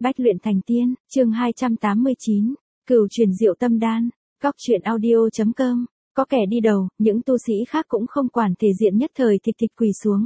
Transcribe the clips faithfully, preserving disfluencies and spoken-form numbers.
Bách luyện thành tiên, chương hai trăm tám mươi chín, Cửu truyền diệu tâm đan, góc truyện audio.com, có kẻ đi đầu, những tu sĩ khác cũng không quản thể diện nhất thời thịch thịch quỳ xuống.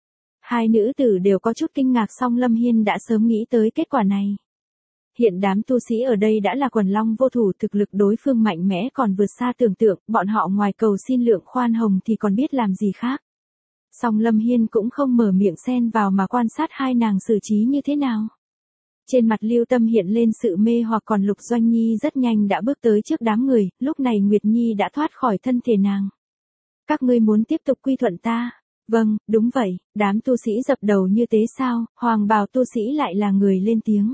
Hai nữ tử đều có chút kinh ngạc song Lâm Hiên đã sớm nghĩ tới kết quả này. Hiện đám tu sĩ ở đây đã là quần long vô thủ, thực lực đối phương mạnh mẽ còn vượt xa tưởng tượng, bọn họ ngoài cầu xin lượng khoan hồng thì còn biết làm gì khác. Song Lâm Hiên cũng không mở miệng xen vào mà quan sát hai nàng xử trí như thế nào. Trên mặt Lưu Tâm hiện lên sự mê hoặc, còn Lục Doanh Nhi rất nhanh đã bước tới trước đám người, lúc này Nguyệt Nhi đã thoát khỏi thân thể nàng. Các ngươi muốn tiếp tục quy thuận ta? Vâng, đúng vậy, đám tu sĩ dập đầu như thế sao, hoàng bào tu sĩ lại là người lên tiếng.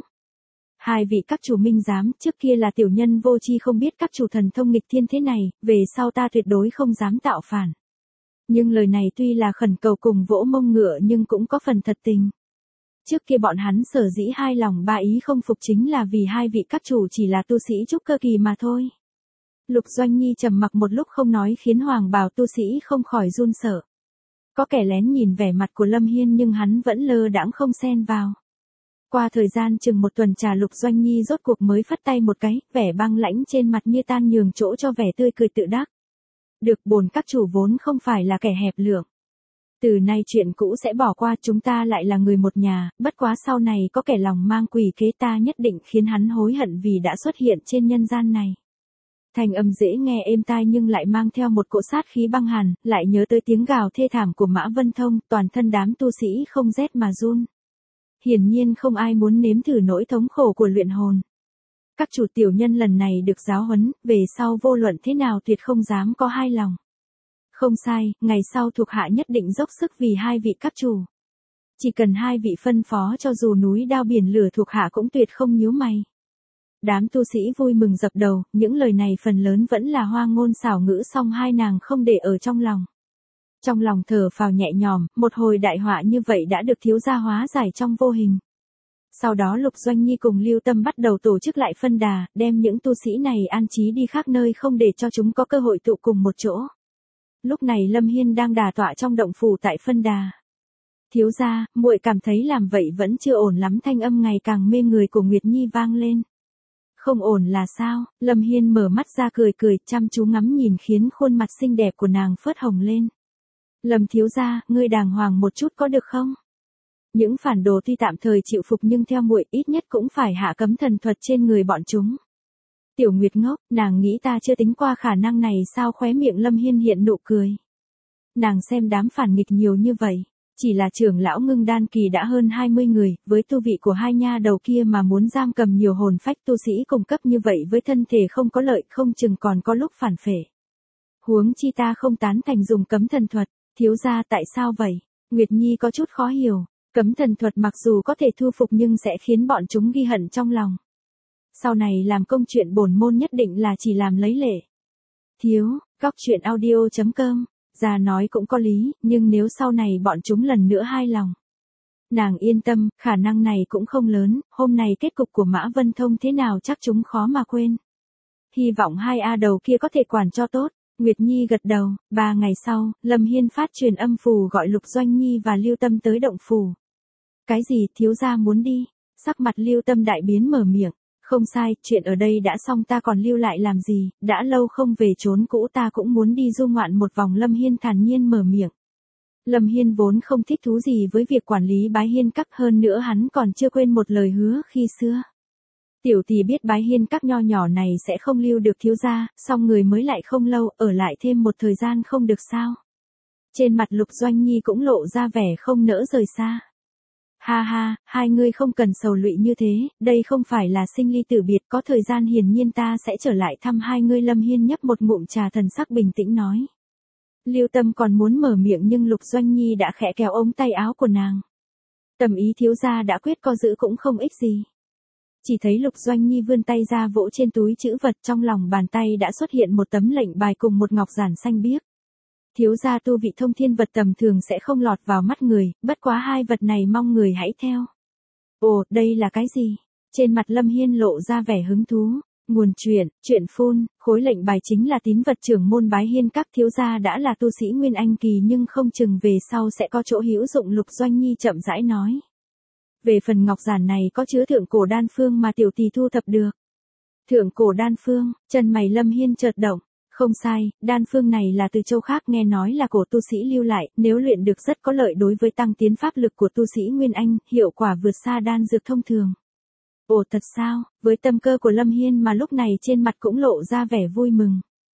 Hai vị các chủ minh giám, trước kia là tiểu nhân vô tri không biết các chủ thần thông nghịch thiên thế này, về sau ta tuyệt đối không dám tạo phản. Nhưng lời này tuy là khẩn cầu cùng vỗ mông ngựa nhưng cũng có phần thật tình. Trước kia bọn hắn sở dĩ hai lòng ba ý không phục chính là vì hai vị các chủ chỉ là tu sĩ trúc cơ kỳ mà thôi. Lục Doanh Nhi trầm mặc một lúc không nói khiến hoàng bào tu sĩ không khỏi run sợ. Có kẻ lén nhìn vẻ mặt của Lâm Hiên nhưng hắn vẫn lơ đãng không xen vào. Qua thời gian chừng một tuần trà, Lục Doanh Nhi rốt cuộc mới phất tay một cái, vẻ băng lãnh trên mặt như tan nhường chỗ cho vẻ tươi cười tự đắc. Được, bổn các chủ vốn không phải là kẻ hẹp lượng. Từ nay chuyện cũ sẽ bỏ qua, chúng ta lại là người một nhà, bất quá sau này có kẻ lòng mang quỷ kế ta nhất định khiến hắn hối hận vì đã xuất hiện trên nhân gian này. Thành âm dễ nghe êm tai nhưng lại mang theo một cỗ sát khí băng hàn, lại nhớ tới tiếng gào thê thảm của Mã Vân Thông, toàn thân đám tu sĩ không rét mà run. Hiển nhiên không ai muốn nếm thử nỗi thống khổ của luyện hồn. Các chủ tiểu nhân lần này được giáo huấn, về sau vô luận thế nào tuyệt không dám có hai lòng. Không sai, ngày sau thuộc hạ nhất định dốc sức vì hai vị các chủ. Chỉ cần hai vị phân phó cho dù núi đao biển lửa thuộc hạ cũng tuyệt không nhíu mày. Đám tu sĩ vui mừng dập đầu, những lời này phần lớn vẫn là hoa ngôn xảo ngữ song hai nàng không để ở trong lòng. Trong lòng thở phào nhẹ nhõm, một hồi đại họa như vậy đã được thiếu gia hóa giải trong vô hình. Sau đó Lục Doanh Nhi cùng Lưu Tâm bắt đầu tổ chức lại phân đà, đem những tu sĩ này an trí đi khác nơi không để cho chúng có cơ hội tụ cùng một chỗ. Lúc này Lâm Hiên đang đả tọa trong động phủ tại phân đà. Thiếu gia, muội cảm thấy làm vậy vẫn chưa ổn lắm, thanh âm ngày càng mê người của Nguyệt Nhi vang lên. Không ổn là sao? Lâm Hiên mở mắt ra cười cười, chăm chú ngắm nhìn khiến khuôn mặt xinh đẹp của nàng phớt hồng lên. Lâm thiếu gia, ngươi đàng hoàng một chút có được không? Những phản đồ tuy tạm thời chịu phục nhưng theo muội ít nhất cũng phải hạ cấm thần thuật trên người bọn chúng. Tiểu Nguyệt ngốc, nàng nghĩ ta chưa tính qua khả năng này sao? Khóe miệng Lâm Hiên hiện nụ cười. Nàng xem đám phản nghịch nhiều như vậy, chỉ là trưởng lão Ngưng Đan kỳ đã hơn hai mươi người, với tu vị của hai nha đầu kia mà muốn giam cầm nhiều hồn phách tu sĩ cùng cấp như vậy với thân thể không có lợi, không chừng còn có lúc phản phệ. Huống chi ta không tán thành dùng cấm thần thuật. Thiếu gia, tại sao vậy? Nguyệt Nhi có chút khó hiểu. Cấm thần thuật mặc dù có thể thu phục nhưng sẽ khiến bọn chúng ghi hận trong lòng. Sau này làm công chuyện bổn môn nhất định là chỉ làm lấy lệ. Thiếu, góc truyện audio.com, già nói cũng có lý, nhưng nếu sau này bọn chúng lần nữa hai lòng. Nàng yên tâm, khả năng này cũng không lớn, hôm nay kết cục của Mã Vân Thông thế nào chắc chúng khó mà quên. Hy vọng hai A đầu kia có thể quản cho tốt. Nguyệt Nhi gật đầu. Ba ngày sau, Lâm Hiên phát truyền âm phù gọi Lục Doanh Nhi và Lưu Tâm tới động phủ. Cái gì? Thiếu gia muốn đi? Sắc mặt Lưu Tâm đại biến mở miệng. Không sai, chuyện ở đây đã xong, ta còn lưu lại làm gì, đã lâu không về chốn cũ, ta cũng muốn đi du ngoạn một vòng. Lâm Hiên thản nhiên mở miệng. Lâm Hiên vốn không thích thú gì với việc quản lý Bái Hiên Các, hơn nữa hắn còn chưa quên một lời hứa khi xưa. Tiểu tỷ biết Bái Hiên Các nho nhỏ này sẽ không lưu được thiếu gia, song người mới lại không lâu, ở lại thêm một thời gian không được sao? Trên mặt Lục Doanh Nhi cũng lộ ra vẻ không nỡ rời xa. Ha ha, hai ngươi không cần sầu lụy như thế, đây không phải là sinh ly tử biệt, có thời gian hiển nhiên ta sẽ trở lại thăm hai ngươi. Lâm Hiên nhấp một ngụm trà, thần sắc bình tĩnh nói. Lưu Tâm còn muốn mở miệng nhưng Lục Doanh Nhi đã khẽ kéo ống tay áo của nàng. Tầm ý thiếu gia đã quyết, co giữ cũng không ích gì. Chỉ thấy Lục Doanh Nhi vươn tay ra vỗ trên túi trữ vật, trong lòng bàn tay đã xuất hiện một tấm lệnh bài cùng một ngọc giản xanh biếc. Thiếu gia tu vị thông thiên, vật tầm thường sẽ không lọt vào mắt người, bất quá hai vật này mong người hãy theo. Ồ, đây là cái gì? Trên mặt Lâm Hiên lộ ra vẻ hứng thú. Nguồn truyện, truyện phun, khối lệnh bài chính là tín vật trưởng môn Bái Hiên Các, thiếu gia đã là tu sĩ Nguyên Anh kỳ nhưng không chừng về sau sẽ có chỗ hữu dụng. Lục Doanh Nhi chậm rãi nói. Về phần ngọc giản này có chứa thượng cổ đan phương mà tiểu tỷ thu thập được. Thượng cổ đan phương, chân mày Lâm Hiên chợt động. Không sai, đan phương này là từ châu khác, nghe nói là cổ tu sĩ lưu lại, nếu luyện được rất có lợi đối với tăng tiến pháp lực của tu sĩ Nguyên Anh, hiệu quả vượt xa đan dược thông thường. Ồ thật sao, với tâm cơ của Lâm Hiên mà lúc này trên mặt cũng lộ ra vẻ vui mừng.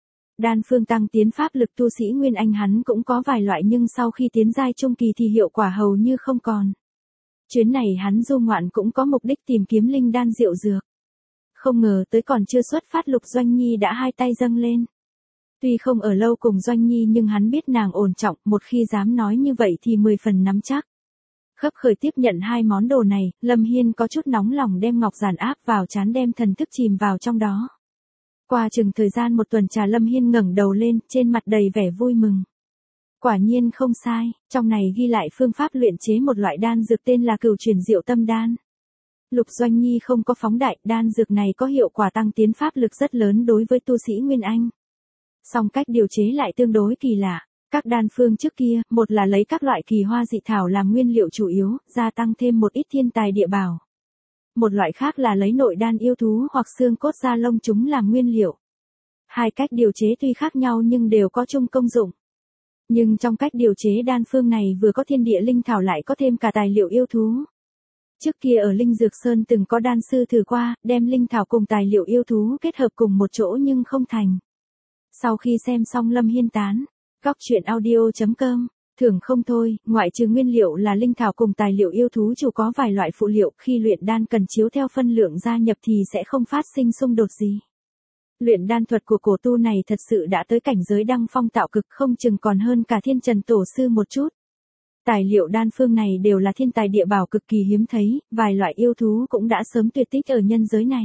Đan phương tăng tiến pháp lực tu sĩ Nguyên Anh hắn cũng có vài loại nhưng sau khi tiến giai trung kỳ thì hiệu quả hầu như không còn. Chuyến này hắn du ngoạn cũng có mục đích tìm kiếm linh đan diệu dược. Không ngờ tới còn chưa xuất phát Lục Doanh Nhi đã hai tay dâng lên. Tuy không ở lâu cùng Doanh Nhi nhưng hắn biết nàng ổn trọng, một khi dám nói như vậy thì mười phần nắm chắc. Khấp khởi tiếp nhận hai món đồ này, Lâm Hiên có chút nóng lòng đem ngọc giản áp vào trán đem thần thức chìm vào trong đó. Qua chừng thời gian một tuần trà Lâm Hiên ngẩng đầu lên, trên mặt đầy vẻ vui mừng. Quả nhiên không sai, trong này ghi lại phương pháp luyện chế một loại đan dược tên là Cửu Chuyển Diệu Tâm Đan. Lục Doanh Nhi không có phóng đại, đan dược này có hiệu quả tăng tiến pháp lực rất lớn đối với tu sĩ Nguyên Anh. Song cách điều chế lại tương đối kỳ lạ. Các đan phương trước kia, một là lấy các loại kỳ hoa dị thảo làm nguyên liệu chủ yếu, gia tăng thêm một ít thiên tài địa bảo. Một loại khác là lấy nội đan yêu thú hoặc xương cốt da lông chúng làm nguyên liệu. Hai cách điều chế tuy khác nhau nhưng đều có chung công dụng. Nhưng trong cách điều chế đan phương này vừa có thiên địa linh thảo lại có thêm cả tài liệu yêu thú. Trước kia ở Linh Dược Sơn từng có đan sư thử qua, đem linh thảo cùng tài liệu yêu thú kết hợp cùng một chỗ nhưng không thành. Sau khi xem xong Lâm Hiên tán, Góc Chuyện Audio chấm com, thưởng không thôi, ngoại trừ nguyên liệu là linh thảo cùng tài liệu yêu thú chủ có vài loại phụ liệu, khi luyện đan cần chiếu theo phân lượng gia nhập thì sẽ không phát sinh xung đột gì. Luyện đan thuật của cổ tu này thật sự đã tới cảnh giới đăng phong tạo cực, không chừng còn hơn cả Thiên Trần Tổ Sư một chút. Tài liệu đan phương này đều là thiên tài địa bảo cực kỳ hiếm thấy, vài loại yêu thú cũng đã sớm tuyệt tích ở nhân giới này.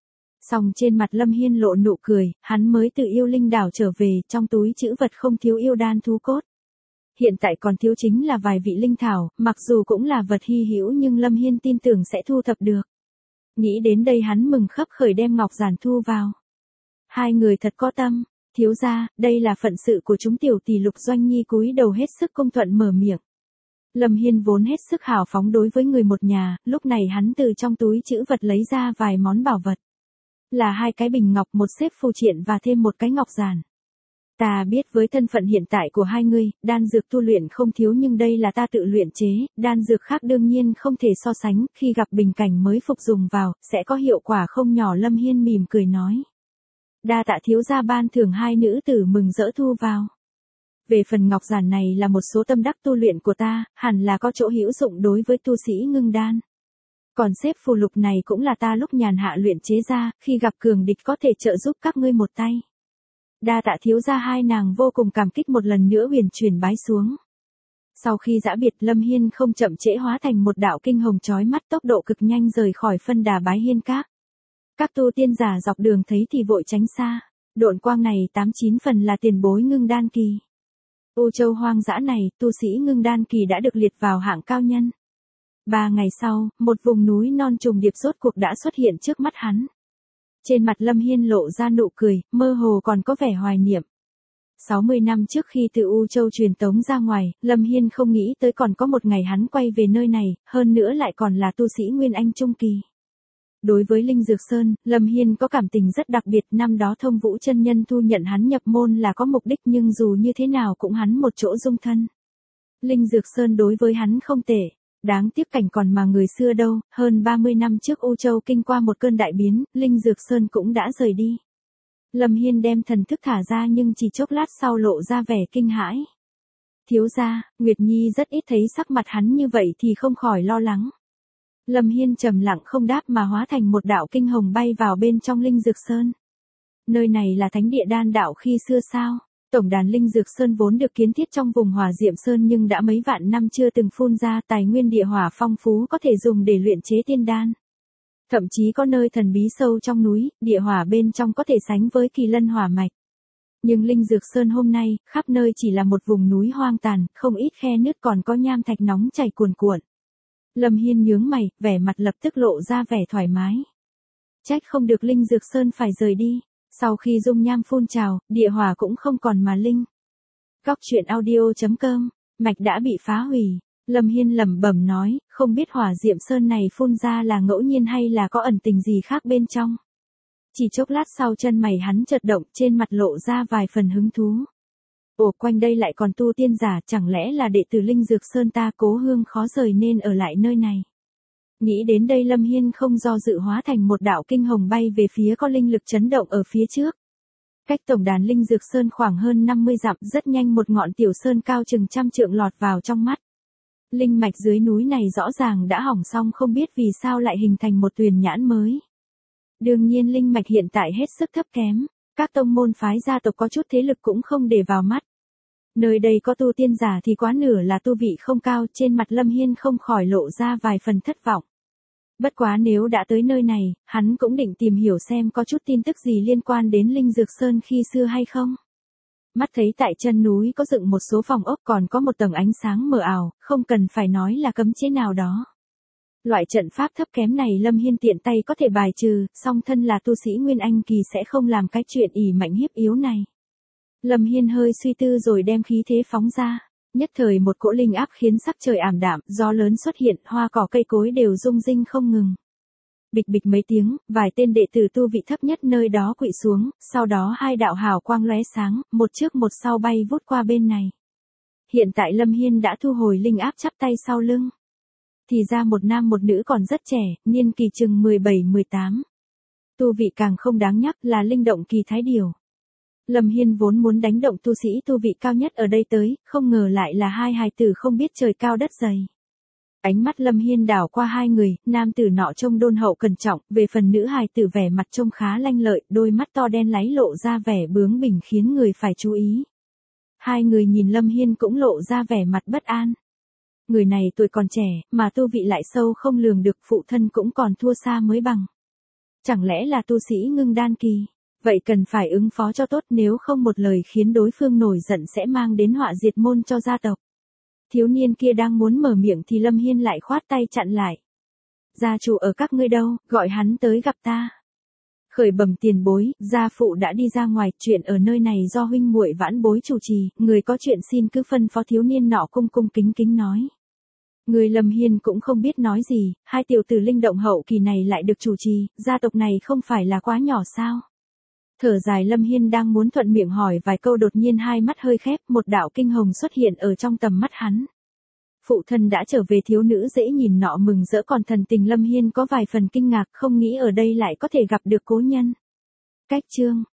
Song trên mặt Lâm Hiên lộ nụ cười, hắn mới từ yêu linh đảo trở về, trong túi trữ vật không thiếu yêu đan thú cốt. Hiện tại còn thiếu chính là vài vị linh thảo, mặc dù cũng là vật hy hữu nhưng Lâm Hiên tin tưởng sẽ thu thập được. Nghĩ đến đây hắn mừng khấp khởi đem ngọc giản thu vào. Hai người thật có tâm, thiếu gia, đây là phận sự của chúng tiểu tỷ. Lục Doanh Nhi cúi đầu hết sức cung thuận mở miệng. Lâm Hiên vốn hết sức hào phóng đối với người một nhà, lúc này hắn từ trong túi trữ vật lấy ra vài món bảo vật. Là hai cái bình ngọc, một xếp phù triện và thêm một cái ngọc giản. Ta biết với thân phận hiện tại của hai ngươi, đan dược tu luyện không thiếu nhưng đây là ta tự luyện chế, đan dược khác đương nhiên không thể so sánh, khi gặp bình cảnh mới phục dùng vào, sẽ có hiệu quả không nhỏ. Lâm Hiên mỉm cười nói. Đa tạ thiếu gia ban thưởng. Hai nữ tử mừng rỡ thu vào. Về phần ngọc giản này là một số tâm đắc tu luyện của ta, hẳn là có chỗ hữu dụng đối với tu sĩ ngưng đan. Còn xếp phù lục này cũng là ta lúc nhàn hạ luyện chế ra, khi gặp cường địch có thể trợ giúp các ngươi một tay. Đa tạ thiếu gia. Hai nàng vô cùng cảm kích, một lần nữa huyền chuyển bái xuống. Sau khi giã biệt, Lâm Hiên không chậm trễ hóa thành một đạo kinh hồng chói mắt, tốc độ cực nhanh rời khỏi phân đà Bái Hiên Các. Các tu tiên giả dọc đường thấy thì vội tránh xa. Độn quang này tám chín phần là tiền bối ngưng đan kỳ. U Châu hoang dã này, tu sĩ ngưng đan kỳ đã được liệt vào hạng cao nhân. Ba ngày sau, một vùng núi non trùng điệp rốt cuộc đã xuất hiện trước mắt hắn. Trên mặt Lâm Hiên lộ ra nụ cười, mơ hồ còn có vẻ hoài niệm. sáu mươi năm trước khi từ U Châu truyền tống ra ngoài, Lâm Hiên không nghĩ tới còn có một ngày hắn quay về nơi này, hơn nữa lại còn là tu sĩ Nguyên Anh trung kỳ. Đối với Linh Dược Sơn, Lâm Hiên có cảm tình rất đặc biệt, năm đó Thông Vũ chân nhân thu nhận hắn nhập môn là có mục đích nhưng dù như thế nào cũng hắn một chỗ dung thân. Linh Dược Sơn đối với hắn không tệ, đáng tiếc cảnh còn mà người xưa đâu, hơn ba mươi năm trước U Châu kinh qua một cơn đại biến, Linh Dược Sơn cũng đã rời đi. Lâm Hiên đem thần thức thả ra nhưng chỉ chốc lát sau lộ ra vẻ kinh hãi. Thiếu gia, Nguyệt Nhi rất ít thấy sắc mặt hắn như vậy thì không khỏi lo lắng. Lâm Hiên trầm lặng không đáp mà hóa thành một đạo kinh hồng bay vào bên trong Linh Dược Sơn. Nơi này là thánh địa đan đạo khi xưa sao? Tổng đàn Linh Dược Sơn vốn được kiến thiết trong vùng Hỏa Diệm Sơn nhưng đã mấy vạn năm chưa từng phun ra, tài nguyên địa hỏa phong phú có thể dùng để luyện chế tiên đan. Thậm chí có nơi thần bí sâu trong núi, địa hỏa bên trong có thể sánh với Kỳ Lân hỏa mạch. Nhưng Linh Dược Sơn hôm nay, khắp nơi chỉ là một vùng núi hoang tàn, không ít khe nứt còn có nham thạch nóng chảy cuồn cuộn. Lâm Hiên nhướng mày, vẻ mặt lập tức lộ ra vẻ thoải mái. Trách không được Linh Dược Sơn phải rời đi. Sau khi dung nham phun trào, địa hỏa cũng không còn mà linh. Góc Chuyện Audio chấm com, mạch đã bị phá hủy. Lâm Hiên lẩm bẩm nói, không biết hỏa diệm sơn này phun ra là ngẫu nhiên hay là có ẩn tình gì khác bên trong. Chỉ chốc lát sau chân mày hắn chợt động, trên mặt lộ ra vài phần hứng thú. Ồ, quanh đây lại còn tu tiên giả, chẳng lẽ là đệ tử Linh Dược Sơn ta cố hương khó rời nên ở lại nơi này. Nghĩ đến đây Lâm Hiên không do dự hóa thành một đạo kinh hồng bay về phía có linh lực chấn động ở phía trước. Cách tổng đàn Linh Dược Sơn khoảng hơn năm mươi dặm, rất nhanh một ngọn tiểu sơn cao chừng trăm trượng lọt vào trong mắt. Linh mạch dưới núi này rõ ràng đã hỏng xong, không biết vì sao lại hình thành một tuyền nhãn mới. Đương nhiên linh mạch hiện tại hết sức thấp kém, các tông môn phái gia tộc có chút thế lực cũng không để vào mắt. Nơi đây có tu tiên giả thì quá nửa là tu vị không cao, trên mặt Lâm Hiên không khỏi lộ ra vài phần thất vọng. Bất quá nếu đã tới nơi này, hắn cũng định tìm hiểu xem có chút tin tức gì liên quan đến Linh Dược Sơn khi xưa hay không. Mắt thấy tại chân núi có dựng một số phòng ốc, còn có một tầng ánh sáng mờ ảo, không cần phải nói là cấm chế nào đó. Loại trận pháp thấp kém này Lâm Hiên tiện tay có thể bài trừ, song thân là tu sĩ Nguyên Anh kỳ sẽ không làm cái chuyện ỷ mạnh hiếp yếu này. Lâm Hiên hơi suy tư rồi đem khí thế phóng ra. Nhất thời một cỗ linh áp khiến sắc trời ảm đạm, gió lớn xuất hiện, hoa cỏ cây cối đều rung rinh không ngừng. Bịch bịch mấy tiếng, vài tên đệ tử tu vị thấp nhất nơi đó quỵ xuống, sau đó hai đạo hào quang lóe sáng, một trước một sau bay vút qua bên này. Hiện tại Lâm Hiên đã thu hồi linh áp, chắp tay sau lưng. Thì ra một nam một nữ còn rất trẻ, niên kỳ chừng mười bảy mười tám. Tu vị càng không đáng nhắc, là linh động kỳ thái điều. Lâm Hiên vốn muốn đánh động tu sĩ tu vị cao nhất ở đây tới, không ngờ lại là hai hài tử không biết trời cao đất dày. Ánh mắt Lâm Hiên đảo qua hai người, nam tử nọ trông đôn hậu cẩn trọng, về phần nữ hài tử vẻ mặt trông khá lanh lợi, đôi mắt to đen láy lộ ra vẻ bướng bỉnh khiến người phải chú ý. Hai người nhìn Lâm Hiên cũng lộ ra vẻ mặt bất an. Người này tuổi còn trẻ, mà tu vị lại sâu không lường được, phụ thân cũng còn thua xa mới bằng. Chẳng lẽ là tu sĩ ngưng đan kỳ? Vậy cần phải ứng phó cho tốt, nếu không một lời khiến đối phương nổi giận sẽ mang đến họa diệt môn cho gia tộc. Thiếu niên kia đang muốn mở miệng thì Lâm Hiên lại khoát tay chặn lại. Gia chủ ở các ngươi đâu, gọi hắn tới gặp ta. Khởi bẩm tiền bối, gia phụ đã đi ra ngoài, chuyện ở nơi này do huynh muội vãn bối chủ trì, người có chuyện xin cứ phân phó, thiếu niên nọ cung cung kính kính nói. Người Lâm Hiên cũng không biết nói gì, hai tiểu tử linh động hậu kỳ này lại được chủ trì, gia tộc này không phải là quá nhỏ sao? Thở dài Lâm Hiên đang muốn thuận miệng hỏi vài câu, đột nhiên hai mắt hơi khép, một đạo kinh hồng xuất hiện ở trong tầm mắt hắn. Phụ thân đã trở về, thiếu nữ dễ nhìn nọ mừng rỡ, còn thần tình Lâm Hiên có vài phần kinh ngạc, không nghĩ ở đây lại có thể gặp được cố nhân. Cách chương